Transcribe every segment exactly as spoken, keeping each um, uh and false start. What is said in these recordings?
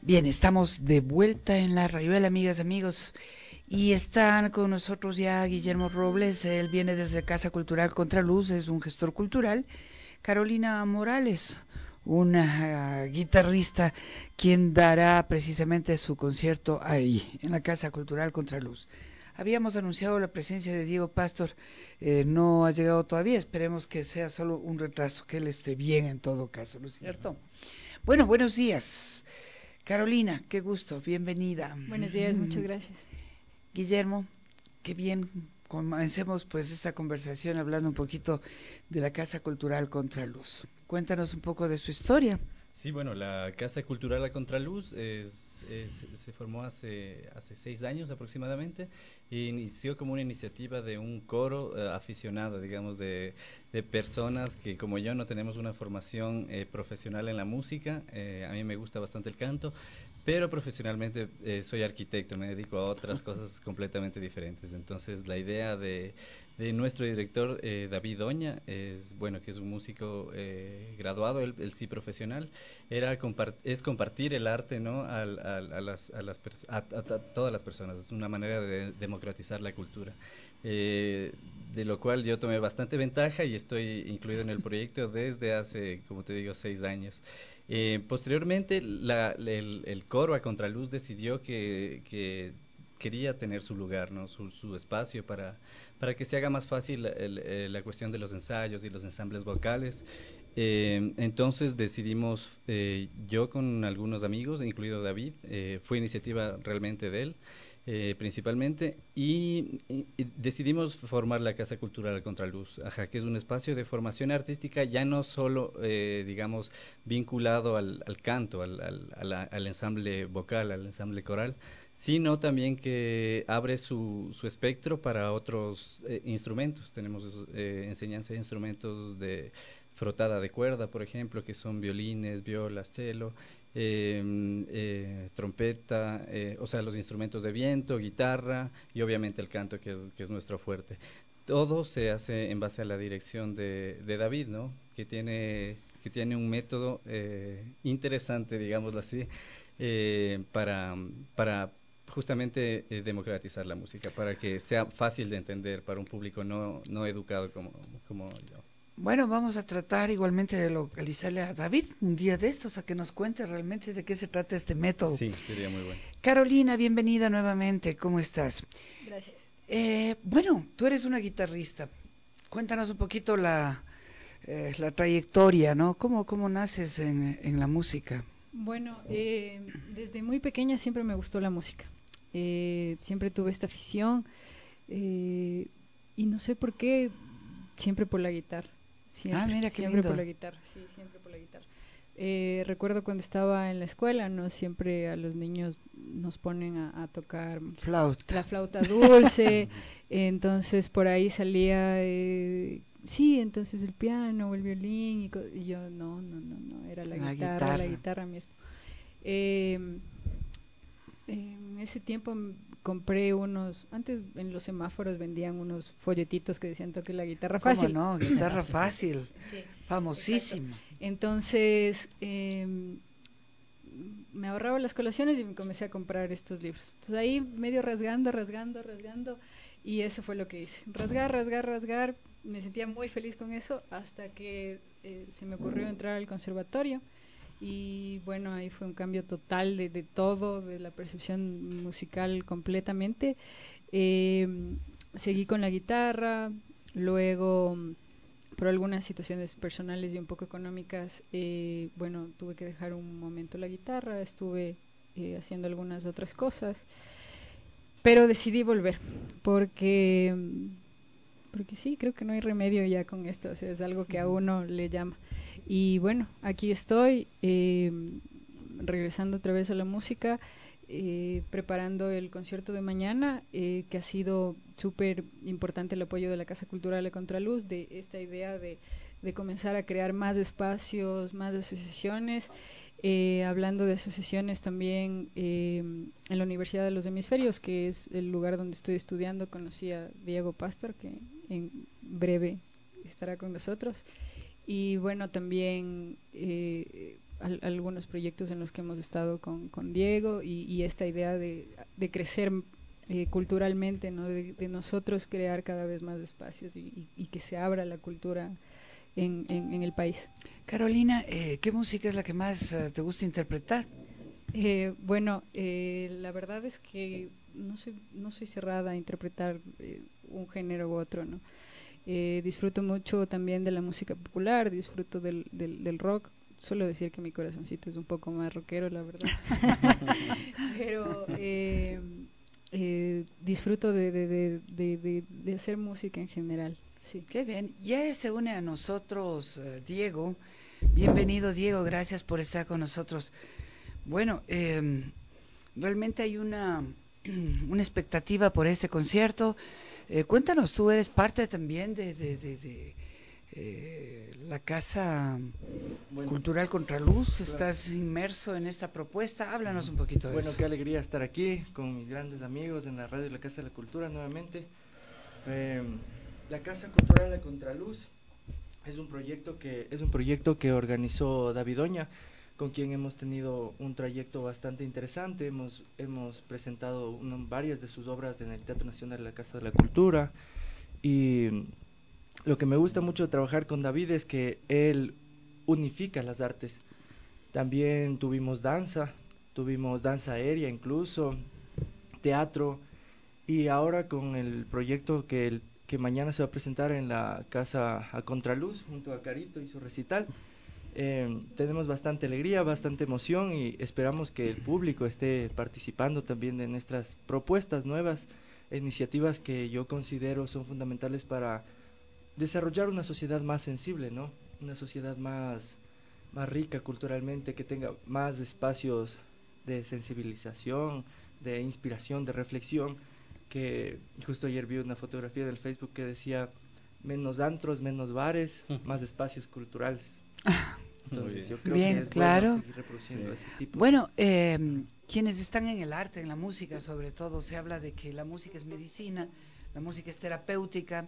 Bien, estamos de vuelta en la Rayuela, amigas y amigos, y están con nosotros ya Guillermo Robles. Él viene desde Casa Cultural Contraluz, es un gestor cultural. Carolina Morales, una uh, guitarrista, quien dará precisamente su concierto ahí, en la Casa Cultural Contraluz. Habíamos anunciado la presencia de Diego Pastor, eh, no ha llegado todavía, esperemos que sea solo un retraso, que él esté bien en todo caso, ¿no es cierto? Bueno, buenos días. Carolina, qué gusto, bienvenida. Buenos días, muchas gracias. Guillermo, qué bien, comencemos pues esta conversación hablando un poquito de la Casa Cultural Contraluz. Cuéntanos un poco de su historia. Sí, bueno, la Casa Cultural a Contraluz es, es, se formó hace, hace seis años aproximadamente e inició como una iniciativa de un coro eh, aficionado, digamos, de, de personas que como yo no tenemos una formación eh, profesional en la música. Eh, a mí me gusta bastante el canto, pero profesionalmente eh, soy arquitecto, me dedico a otras cosas completamente diferentes. Entonces la idea de, de nuestro director eh, David Oña, es bueno, que es un músico eh, graduado, él, él sí profesional, era compart es compartir el arte, ¿no? Al, al, a, las, a, las a, a, a todas las personas, es una manera de democratizar la cultura. Eh, de lo cual yo tomé bastante ventaja y estoy incluido en el proyecto desde hace, como te digo, seis años. Eh, posteriormente, la, el, el coro a Contraluz decidió que, que quería tener su lugar, ¿no? su, su espacio para, para que se haga más fácil el, el, la cuestión de los ensayos y los ensambles vocales. Eh, entonces decidimos, eh, yo con algunos amigos, incluido David, eh, fue iniciativa realmente de él, eh, principalmente, y, y, y decidimos formar la Casa Cultural Contraluz, ajá, que es un espacio de formación artística ya no solo, eh, digamos, vinculado al, al canto, al, al, al, al ensamble vocal, al ensamble coral, sino también que abre su, su espectro para otros eh, instrumentos. Tenemos eh, enseñanza de instrumentos de frotada de cuerda, por ejemplo, que son violines, violas, cello, eh, eh, trompeta, eh, o sea, los instrumentos de viento, guitarra y obviamente el canto, que es, que es nuestro fuerte. Todo se hace en base a la dirección de, de David, ¿no? Que tiene, que tiene un método eh, interesante, digámoslo así, eh, para, para justamente eh, democratizar la música, para que sea fácil de entender para un público no, no educado como, como yo. Bueno, vamos a tratar igualmente de localizarle a David un día de estos, a que nos cuente realmente de qué se trata este método. Sí, sería muy bueno. Carolina, bienvenida nuevamente, ¿cómo estás? Gracias. Eh, bueno, tú eres una guitarrista. Cuéntanos un poquito la, eh, la trayectoria, ¿no? ¿Cómo, cómo naces en, en la música? Bueno, eh, desde muy pequeña siempre me gustó la música. Eh, siempre tuve esta afición eh, y no sé por qué, siempre por la guitarra. Ah, Siempre, mira qué siempre por lindo. la guitarra, sí, siempre por la guitarra. Eh, recuerdo cuando estaba en la escuela, no siempre a los niños nos ponen a, a tocar Flauta. la flauta dulce, entonces por ahí salía, eh, sí, entonces el piano o el violín, y, co- y yo no, no, no, no, era la La guitarra, la guitarra. guitarra mismo. Eh, en ese tiempo m- compré unos, antes en los semáforos vendían unos folletitos que decían toque la guitarra ¿Cómo fácil. no? Guitarra fácil. Sí, exacto. Famosísima. Entonces, eh, me ahorraba las colaciones y me comencé a comprar estos libros. Entonces ahí medio rasgando, rasgando, rasgando, y eso fue lo que hice. Rasgar, rasgar, rasgar. Me sentía muy feliz con eso hasta que eh, se me ocurrió entrar al conservatorio. Y bueno, ahí fue un cambio total de, de todo, de la percepción musical completamente. Eh, Seguí con la guitarra, luego por algunas situaciones personales y un poco económicas, eh, bueno, tuve que dejar un momento la guitarra, estuve eh, haciendo algunas otras cosas, pero decidí volver porque, porque sí, creo que no hay remedio ya con esto, o sea, es algo que a uno le llama. Y bueno, aquí estoy, eh, regresando otra vez a la música, eh, preparando el concierto de mañana, eh, que ha sido súper importante el apoyo de la Casa Cultural de Contraluz, de esta idea de, de comenzar a crear más espacios, más asociaciones. Eh, hablando de asociaciones también, eh, en la Universidad de los Hemisferios, que es el lugar donde estoy estudiando, conocí a Diego Pastor, que en breve estará con nosotros. Y bueno, también eh, al, algunos proyectos en los que hemos estado con, con Diego y, y esta idea de, de crecer eh, culturalmente, ¿no? De, de nosotros crear cada vez más espacios y, y, y que se abra la cultura en, en, en el país. Carolina, eh, ¿qué música es la que más uh, te gusta interpretar? Eh, bueno, eh, la verdad es que no soy, no soy cerrada a interpretar eh, un género u otro, ¿no? Eh, disfruto mucho también de la música popular, disfruto del, del, del rock. Suelo decir que mi corazoncito es un poco más rockero, la verdad. Pero eh, eh, disfruto de, de, de, de, de, de hacer música en general. Sí. Qué bien. Ya se une a nosotros uh, Diego. Bienvenido, Diego. Gracias por estar con nosotros. Bueno, eh, realmente hay una, una expectativa por este concierto. Eh, cuéntanos, tú eres parte también de, de, de, de eh, la Casa bueno, Cultural Contraluz, claro. Estás inmerso en esta propuesta. Háblanos un poquito de bueno, eso. Bueno, qué alegría estar aquí con mis grandes amigos en la radio de la Casa de la Cultura nuevamente. Eh, la Casa Cultural La Contraluz es un proyecto que es un proyecto que organizó David Oña, con quien hemos tenido un trayecto bastante interesante. Hemos, hemos presentado una, varias de sus obras en el Teatro Nacional de la Casa de la Cultura, y lo que me gusta mucho de trabajar con David es que él unifica las artes. También tuvimos danza, tuvimos danza aérea incluso, teatro, y ahora con el proyecto que, el, que mañana se va a presentar en la Casa a Contraluz junto a Carito y su recital. Eh, tenemos bastante alegría, bastante emoción y esperamos que el público esté participando también de nuestras propuestas nuevas, iniciativas que yo considero son fundamentales para desarrollar una sociedad más sensible, ¿no? Una sociedad más, más rica culturalmente, que tenga más espacios de sensibilización, de inspiración, de reflexión, que justo ayer vi una fotografía del Facebook que decía menos antros, menos bares, más espacios culturales. Entonces yo creo bien, que es claro. bueno seguir reproduciendo sí. ese tipo. Bueno, eh, quienes están en el arte, en la música sobre todo, se habla de que la música es medicina, la música es terapéutica,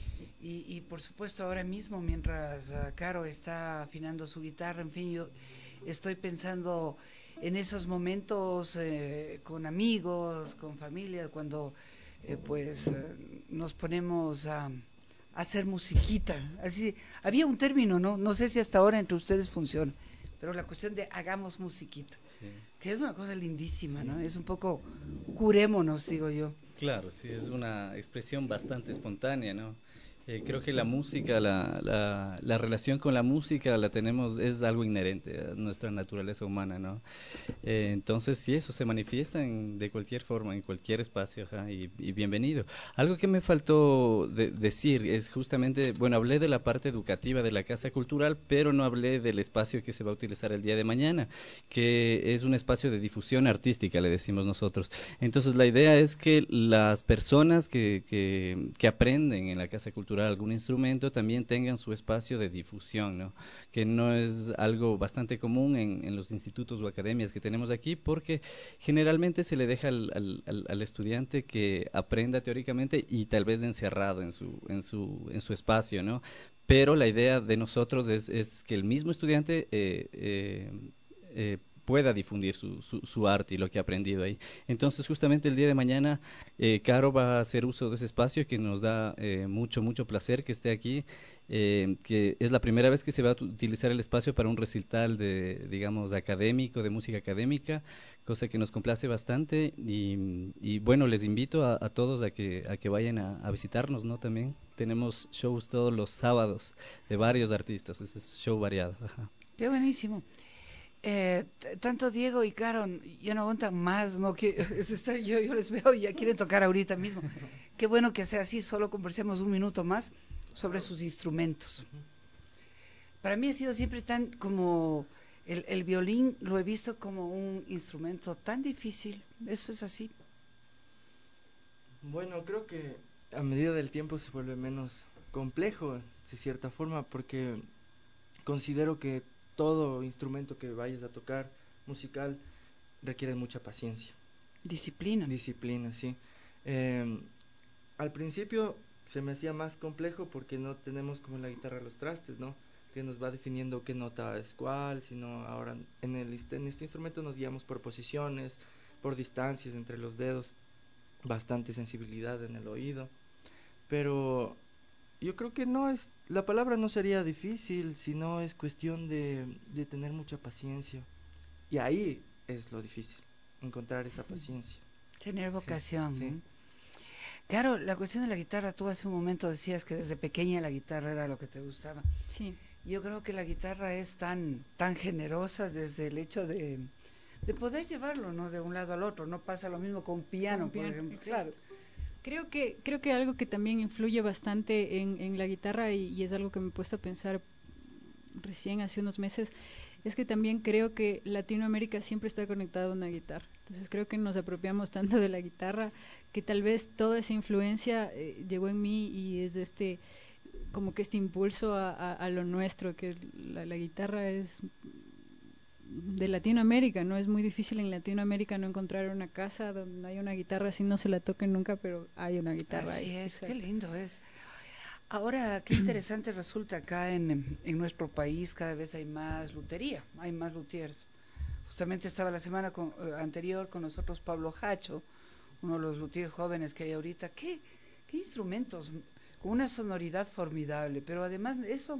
y, y por supuesto ahora mismo mientras uh, Caro está afinando su guitarra, en fin, yo estoy pensando en esos momentos eh, con amigos, con familia, cuando eh, pues eh, nos ponemos a... hacer musiquita, así había un término, no no sé si hasta ahora entre ustedes funciona, pero la cuestión de hagamos musiquita, sí. Que es una cosa lindísima, sí. ¿No? Es un poco curémonos, digo yo. Claro, sí, es una expresión bastante espontánea, ¿no? Eh, creo que la música, la, la, la relación con la música la tenemos, es algo inherente a nuestra naturaleza humana, ¿no? Eh, entonces, sí, eso se manifiesta en, de cualquier forma, en cualquier espacio, ajá, y, y bienvenido. Algo que me faltó de, decir es justamente, bueno, hablé de la parte educativa de la Casa Cultural, pero no hablé del espacio que se va a utilizar el día de mañana, que es un espacio de difusión artística, le decimos nosotros. Entonces, la idea es que las personas que, que, que aprenden en la Casa Cultural algún instrumento también tengan su espacio de difusión, ¿no? Que no es algo bastante común en, en los institutos o academias que tenemos aquí, porque generalmente se le deja al, al, al, al estudiante que aprenda teóricamente y tal vez encerrado en su, en su, en su espacio, ¿no? Pero la idea de nosotros es, es que el mismo estudiante eh, eh, eh, pueda difundir su, su, su arte y lo que ha aprendido ahí. Entonces, justamente el día de mañana, eh, Caro va a hacer uso de ese espacio que nos da eh, mucho, mucho placer que esté aquí, eh, que es la primera vez que se va a utilizar el espacio para un recital de, digamos, académico, de música académica, cosa que nos complace bastante y, y bueno, les invito a, a todos a que, a que vayan a, a visitarnos, ¿no? También tenemos shows todos los sábados de varios artistas, ese es show variado. Ajá. Qué buenísimo. Eh, tanto Diego y Caro ya no aguantan más, no que está, yo, yo les veo y ya quieren tocar ahorita mismo. Qué bueno que sea así, solo conversemos un minuto más sobre sus instrumentos. Para mí ha sido siempre tan como el, el violín, lo he visto como un instrumento tan difícil, ¿eso es así? Bueno, creo que a medida del tiempo se vuelve menos complejo, de cierta forma, porque considero que todo instrumento que vayas a tocar musical requiere mucha paciencia. Disciplina. Disciplina, sí. Eh, al principio se me hacía más complejo porque no tenemos como en la guitarra los trastes, ¿no? que nos va definiendo qué nota es cuál, sino ahora en, el, en este instrumento nos guiamos por posiciones, por distancias entre los dedos, bastante sensibilidad en el oído, pero yo creo que no es, la palabra no sería difícil, sino es cuestión de, de tener mucha paciencia, y ahí es lo difícil, encontrar esa paciencia. Tener vocación, sí, sí. ¿no? Claro, la cuestión de la guitarra, tú hace un momento decías que desde pequeña la guitarra era lo que te gustaba. Sí. Yo creo que la guitarra es tan tan generosa desde el hecho de, de poder llevarlo, ¿no? De un lado al otro. No pasa lo mismo con un piano, Con piano, por ejemplo. exacto. Claro. Creo que, creo que algo que también influye bastante en, en la guitarra y, y es algo que me he puesto a pensar recién hace unos meses, es que también creo que Latinoamérica siempre está conectada a una guitarra. Entonces creo que nos apropiamos tanto de la guitarra que tal vez toda esa influencia eh, llegó en mí y es este como que este impulso a, a, a lo nuestro, que la, la guitarra es de Latinoamérica, ¿no? Es muy difícil en Latinoamérica no encontrar una casa donde no haya una guitarra, así no se la toquen nunca, pero hay una guitarra Así ahí. es, Exacto. qué lindo es. Ahora, qué interesante resulta acá en, en nuestro país, cada vez hay más lutería, hay más luthiers. Justamente estaba la semana con, eh, anterior con nosotros Pablo Hacho, uno de los luthiers jóvenes que hay ahorita. ¿Qué, qué instrumentos? Con una sonoridad formidable, pero además de eso,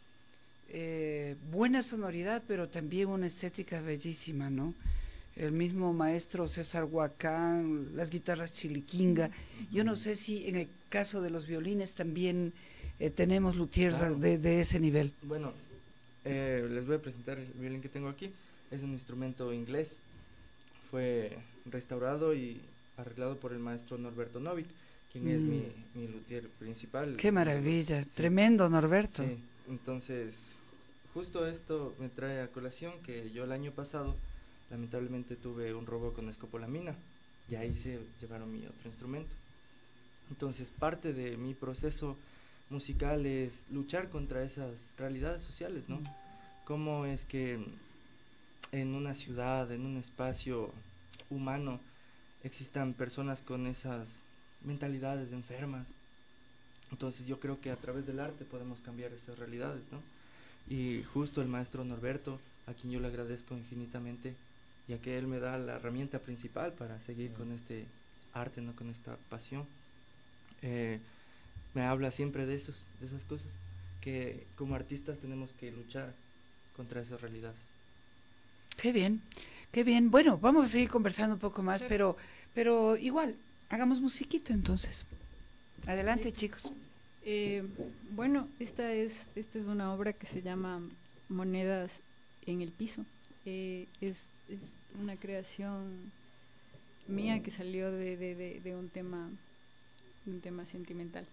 eh, buena sonoridad, pero también una estética bellísima, ¿no? El mismo maestro César Huacán, las guitarras chiliquinga. Yo no sé si en el caso de los violines también eh, tenemos luthiers Claro. de, de ese nivel. Bueno, eh, les voy a presentar el violín que tengo aquí. Es un instrumento inglés. Fue restaurado y arreglado por el maestro Norberto Novik, quien mm. es mi, mi luthier principal. Qué maravilla, los, sí. Tremendo Norberto. Sí, entonces justo esto me trae a colación que yo el año pasado lamentablemente tuve un robo con escopolamina y ahí se llevaron mi otro instrumento. Entonces parte de mi proceso musical es luchar contra esas realidades sociales, ¿no? Mm. Cómo es que en una ciudad, en un espacio humano, existan personas con esas mentalidades enfermas. Entonces yo creo que a través del arte podemos cambiar esas realidades, ¿no? Y justo el maestro Norberto, a quien yo le agradezco infinitamente, ya que él me da la herramienta principal para seguir con este arte, ¿no? Con esta pasión, eh, me habla siempre de esos, de esas cosas, que como artistas tenemos que luchar contra esas realidades. Qué bien, qué bien. Bueno, vamos a seguir conversando un poco más, sí. pero, pero igual, hagamos musiquita entonces. Adelante, Listo. chicos. Eh, bueno, esta es, esta es una obra que se llama Monedas en el piso. Eh, es, es una creación mía que salió de, de, de, de un tema, un tema sentimental.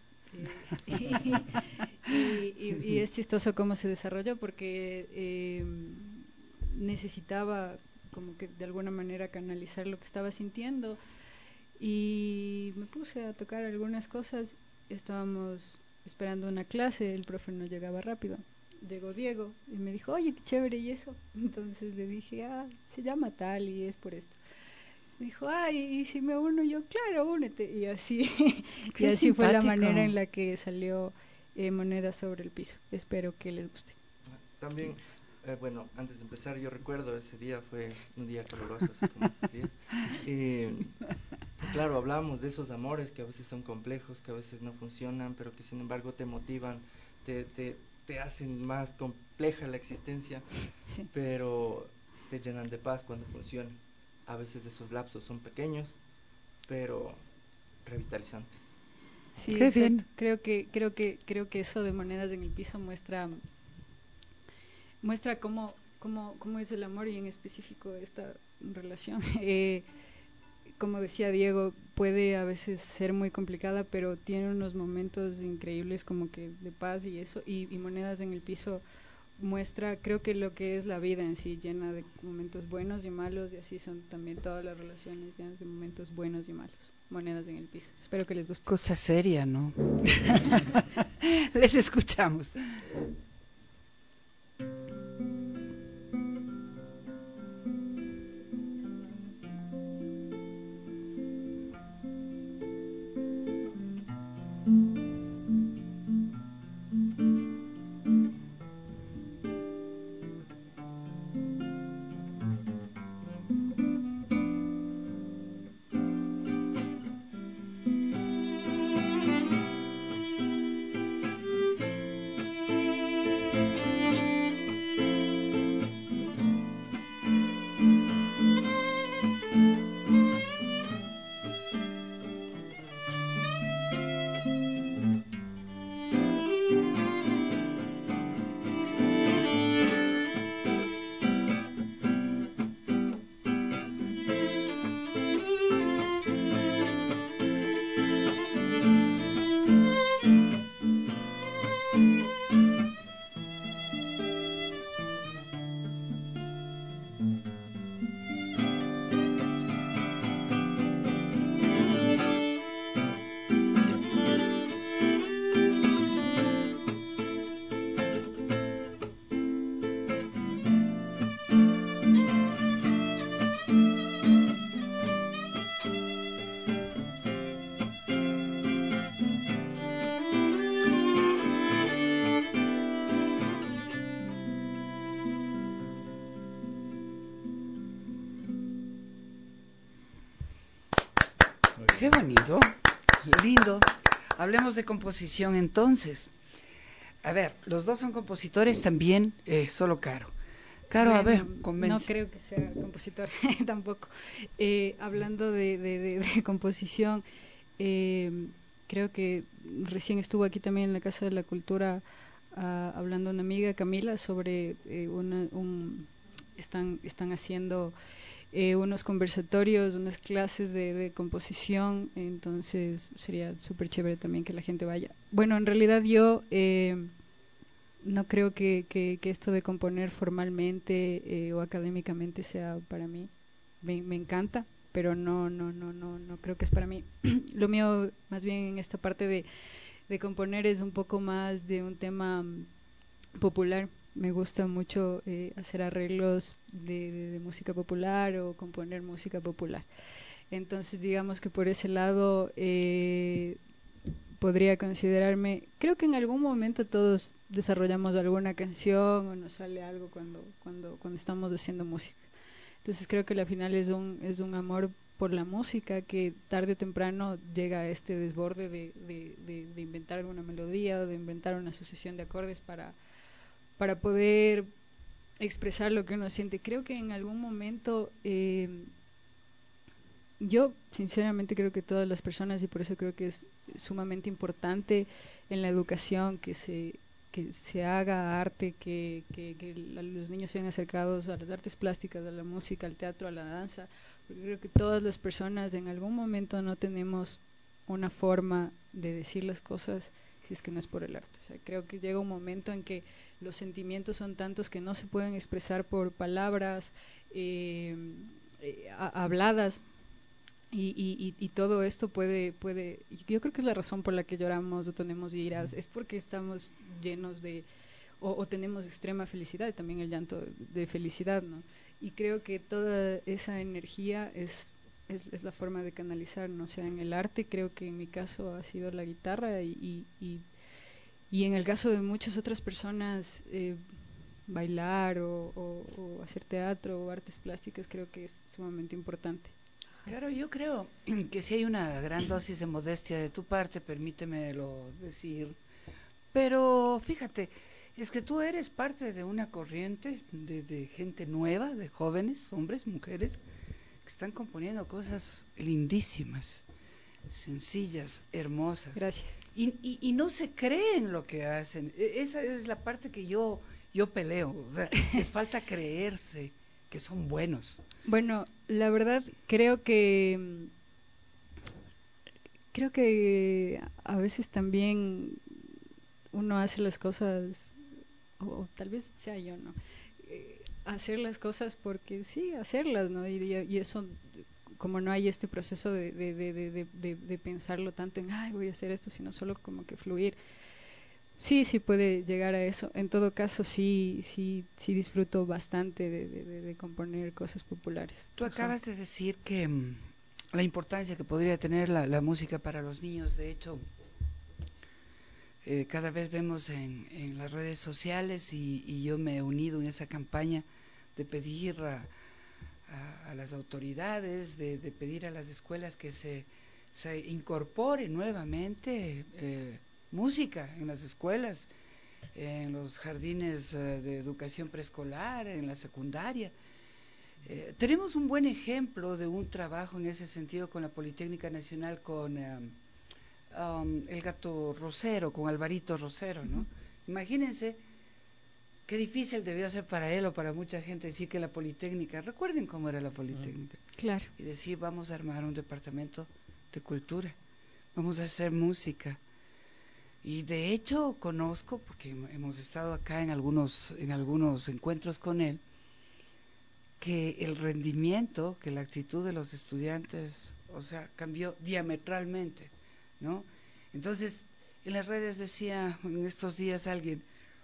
eh, y, y, y es chistoso cómo se desarrolló porque eh, necesitaba como que de alguna manera canalizar lo que estaba sintiendo y me puse a tocar algunas cosas. Estábamos esperando una clase, el profe no llegaba rápido, llegó Diego y me dijo, oye, qué chévere, ¿y eso? Entonces le dije, ah, se llama tal y es por esto. Me dijo, ah, y, y si me uno, yo, claro, únete. Y así, y así simpático. Fue la manera en la que salió eh, Monedas sobre el piso. Espero que les guste. También, eh, bueno, antes de empezar, yo recuerdo ese día, fue un día caluroso, así como estos días. Y claro, hablábamos de esos amores que a veces son complejos, que a veces no funcionan, pero que sin embargo te motivan, te, te, te hacen más compleja la existencia, sí. Pero te llenan de paz cuando funcionan. A veces esos lapsos son pequeños, pero revitalizantes. Sí, Qué exacto. Bien. Creo que creo que creo que eso de Monedas en el piso muestra muestra cómo cómo cómo es el amor y en específico esta relación. Eh, como decía Diego, puede a veces ser muy complicada, pero tiene unos momentos increíbles como que de paz y eso, y, y Monedas en el piso muestra, creo que lo que es la vida en sí, llena de momentos buenos y malos, y así son también todas las relaciones llenas de momentos buenos y malos. Monedas en el piso. Espero que les guste. Cosa seria, ¿no? Les escuchamos. Qué bonito, lindo. Hablemos de composición entonces. A ver, los dos son compositores también, eh, solo Caro. Caro, Bueno, a ver, no convence. creo que sea compositor tampoco. Eh, hablando de, de, de, de composición, eh, creo que recién estuvo aquí también en la Casa de la Cultura uh, hablando una amiga, Camila, sobre eh, una, un, están, están haciendo eh, unos conversatorios, unas clases de, de composición, entonces sería súper chévere también que la gente vaya. Bueno, en realidad yo... Eh, no creo que, que, que esto de componer formalmente eh, o académicamente sea para mí. Me, me encanta, pero no, no, no, no, no creo que es para mí. Lo mío, más bien en esta parte de, de componer, es un poco más de un tema um, popular. Me gusta mucho eh, hacer arreglos de, de, de música popular o componer música popular. Entonces, digamos que por ese lado eh, podría considerarme, creo que en algún momento todos desarrollamos alguna canción o nos sale algo cuando cuando cuando estamos haciendo música. Entonces creo que al final es un es un amor por la música que tarde o temprano llega a este desborde de, de, de, de inventar alguna melodía o de inventar una sucesión de acordes para, para poder expresar lo que uno siente. Creo que en algún momento eh, yo sinceramente creo que todas las personas, y por eso creo que es sumamente importante en la educación que se que se haga arte, que, que, que los niños sean acercados a las artes plásticas, a la música, al teatro, a la danza, porque creo que todas las personas en algún momento no tenemos una forma de decir las cosas si es que no es por el arte. O sea, creo que llega un momento en que los sentimientos son tantos que no se pueden expresar por palabras eh, eh, habladas. Y, y, y todo esto puede, puede, yo creo que es la razón por la que lloramos o tenemos iras, es porque estamos llenos de, o, o tenemos extrema felicidad, y también el llanto de felicidad, ¿no? Y creo que toda esa energía es, es, es la forma de canalizar, ¿no? O sea, en el arte creo que en mi caso ha sido la guitarra y, y, y, y en el caso de muchas otras personas, eh, bailar o, o, o hacer teatro o artes plásticas creo que es sumamente importante. Claro, yo creo que si hay una gran dosis de modestia de tu parte, permítemelo decir, pero fíjate, es que tú eres parte de una corriente de, de gente nueva, de jóvenes, hombres, mujeres, que están componiendo cosas lindísimas, sencillas, hermosas, Gracias. y, y, y no se creen lo que hacen. E- esa es la parte que yo, yo peleo, o sea, les falta creerse que son buenos. Bueno, la verdad creo que creo que a veces también uno hace las cosas, o, o tal vez sea yo, ¿no? Eh, hacer las cosas porque sí, hacerlas, ¿no? Y, y eso, como no hay este proceso de, de, de, de, de, de pensarlo tanto en, ay, voy a hacer esto, sino solo como que fluir. Sí, sí puede llegar a eso. En todo caso, sí, sí, sí disfruto bastante de, de, de, de componer cosas populares. Tú Ajá. acabas de decir que mm, la importancia que podría tener la, la música para los niños, de hecho, eh, cada vez vemos en, en las redes sociales y, y yo me he unido en esa campaña de pedir a, a, a las autoridades, de, de pedir a las escuelas que se, se incorpore nuevamente eh, música en las escuelas, en los jardines eh, de educación preescolar, en la secundaria. Eh, tenemos un buen ejemplo de un trabajo en ese sentido con la Politécnica Nacional, con um, um, el gato Rosero, con Alvarito Rosero, ¿no? Uh-huh. Imagínense qué difícil debió ser para él o para mucha gente decir que la Politécnica, recuerden cómo era la Politécnica, Claro. y decir vamos a armar un departamento de cultura, vamos a hacer música. Y de hecho conozco, porque hemos estado acá en algunos, en algunos encuentros con él, que el rendimiento, que la actitud de los estudiantes, o sea, cambió diametralmente, ¿no? Entonces, en las redes decía en estos días alguien,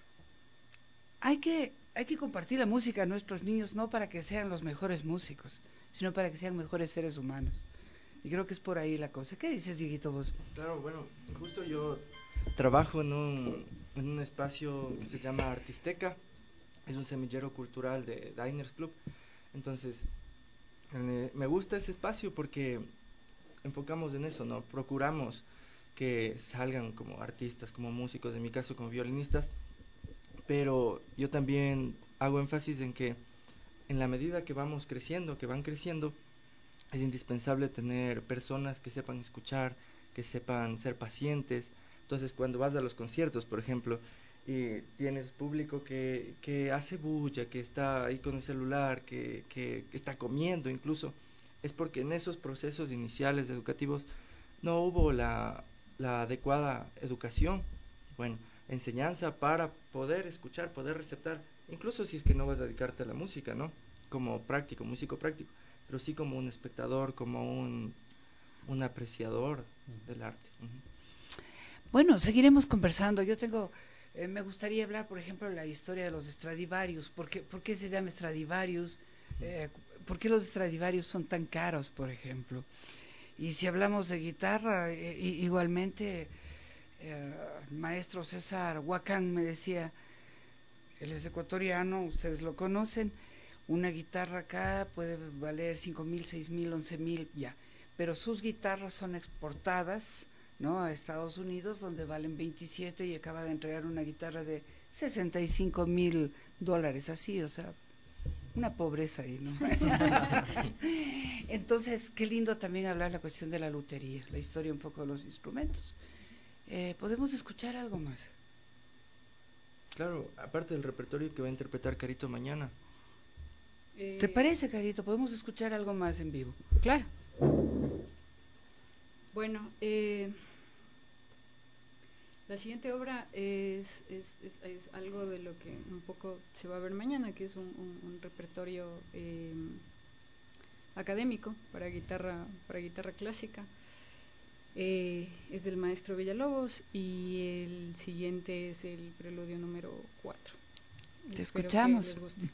hay que, hay que compartir la música a nuestros niños no para que sean los mejores músicos, sino para que sean mejores seres humanos. Y creo que es por ahí la cosa. ¿Qué dices, Dieguito, vos? Claro, bueno, justo yo trabajo en un, en un espacio que se llama Artisteca, es un semillero cultural de Diners Club. Entonces, eh, me gusta ese espacio porque enfocamos en eso, ¿no? Procuramos que salgan como artistas, como músicos, en mi caso como violinistas, pero yo también hago énfasis en que en la medida que vamos creciendo, que van creciendo, es indispensable tener personas que sepan escuchar, que sepan ser pacientes. Entonces, cuando vas a los conciertos, por ejemplo, y tienes público que, que hace bulla, que está ahí con el celular, que, que, que está comiendo incluso, es porque en esos procesos iniciales educativos no hubo la, la adecuada educación, bueno, enseñanza para poder escuchar, poder receptar, incluso si es que no vas a dedicarte a la música, ¿no? Como práctico, músico práctico, pero sí como un espectador, como un, un apreciador del arte. Uh-huh. Bueno, seguiremos conversando. Yo tengo, eh, me gustaría hablar, por ejemplo, de la historia de los Stradivarius. ¿Por qué, por qué se llama Stradivarius? Eh, ¿Por qué los Stradivarius son tan caros, por ejemplo? Y si hablamos de guitarra, eh, igualmente, eh, el maestro César Huacán me decía, él es ecuatoriano, ustedes lo conocen, una guitarra acá puede valer cinco mil, seis mil, once mil, ya. Pero sus guitarras son exportadas, ¿no?, a Estados Unidos, donde valen veintisiete, y acaba de entregar una guitarra de sesenta y cinco mil dólares, así, o sea, una pobreza ahí, ¿no? Entonces, qué lindo también hablar la cuestión de la lutería, la historia un poco de los instrumentos. Eh, ¿Podemos escuchar algo más? Claro, aparte del repertorio que va a interpretar Carito mañana. Eh, ¿Te parece, Carito? ¿Podemos escuchar algo más en vivo? Claro. Bueno, eh, la siguiente obra es, es, es, es algo de lo que un poco se va a ver mañana, que es un, un, un repertorio eh, académico para guitarra, para guitarra clásica. Eh, es del maestro Villalobos, y el siguiente es el preludio número cuatro. Te Espero escuchamos. que les guste.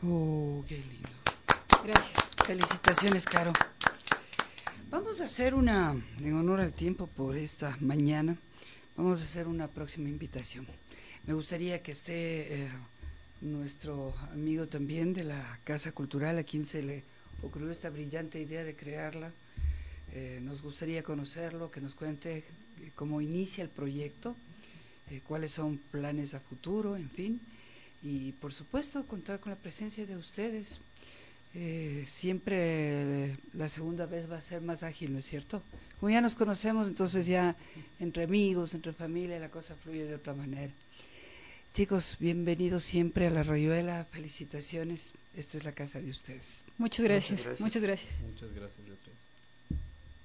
Oh, qué lindo. Gracias. Felicitaciones, Caro. Vamos a hacer una, en honor al tiempo por esta mañana, vamos a hacer una próxima invitación. Me gustaría que esté eh, nuestro amigo también de la Casa Cultural, a quien se le ocurrió esta brillante idea de crearla. Eh, nos gustaría conocerlo, que nos cuente eh, cómo inicia el proyecto, eh, cuáles son planes a futuro, en fin. Y por supuesto contar con la presencia de ustedes. Eh, siempre eh, la segunda vez va a ser más ágil, ¿no es cierto? Como ya nos conocemos, entonces ya entre amigos, entre familia, la cosa fluye de otra manera. Chicos, bienvenidos siempre a La Rayuela, felicitaciones, esta es la casa de ustedes. Muchas gracias. Muchas gracias. Muchas gracias. Muchas gracias, Beatriz.